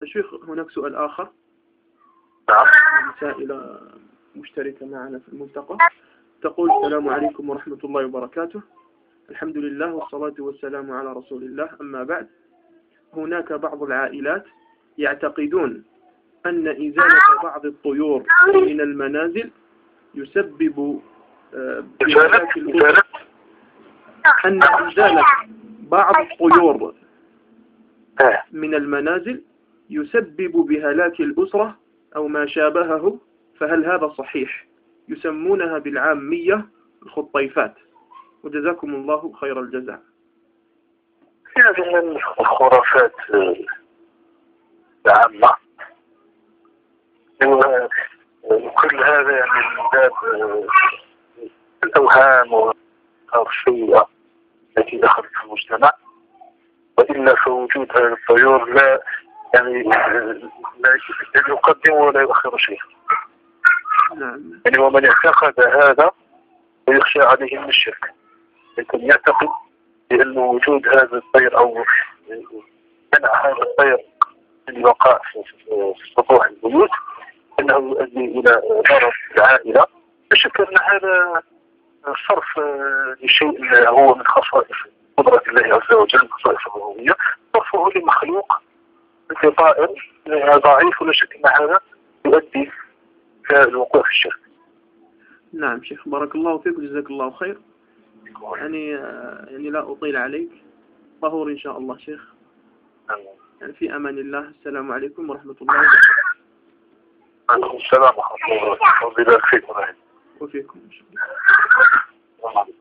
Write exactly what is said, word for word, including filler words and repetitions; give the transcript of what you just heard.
شيخ هناك سؤال آخر. نعم. سائلة مشتركة معنا في الملتقى تقول: السلام عليكم ورحمة الله وبركاته. الحمد لله والصلاة والسلام على رسول الله، أما بعد، هناك بعض العائلات يعتقدون أن إزالة بعض الطيور من المنازل يسبب بهلاك الأسرة، أن إزالة بعض الطيور من المنازل يسبب بهلاك الأسرة أو ما شابهه، فهل هذا صحيح؟ يسمونها بالعامية الخطيفات، وجزاكم الله خير الجزاء. هذه من الخرافات العامة، وكل هذا يعني من باب الأوهام والخرافية التي دخلت في المجتمع، وإلا فوجود هذه الطيور لا يعني لا يقدم ولا يؤخر شيئا. نعم. يعني ومن اعتقد هذا ويخشى عليه من الشرك، لكن يعتقد بأن وجود هذا الطير أو منع هذا الطير من البقاء في سطوح البيوت أنه يؤدي إلى ضرر العائلة. لا شك أن هذا صرف لشيء هو من خصائص قدرة الله عز وجل، من خصائص الربوبية، صرفه لمخلوق مثل طائر ضعيف، ولا شك أن هذا يؤدي إلى الوقوع في الشرك. نعم شيخ، بارك الله فيك وجزاك الله خير. يعني يعني لا أطيل عليك، طهور إن شاء الله شيخ. يعني في أمان الله. السلام عليكم ورحمة الله وبركاته. وعليكم السلام ورحمة الله وبركاته. وفيكم إن شاء الله.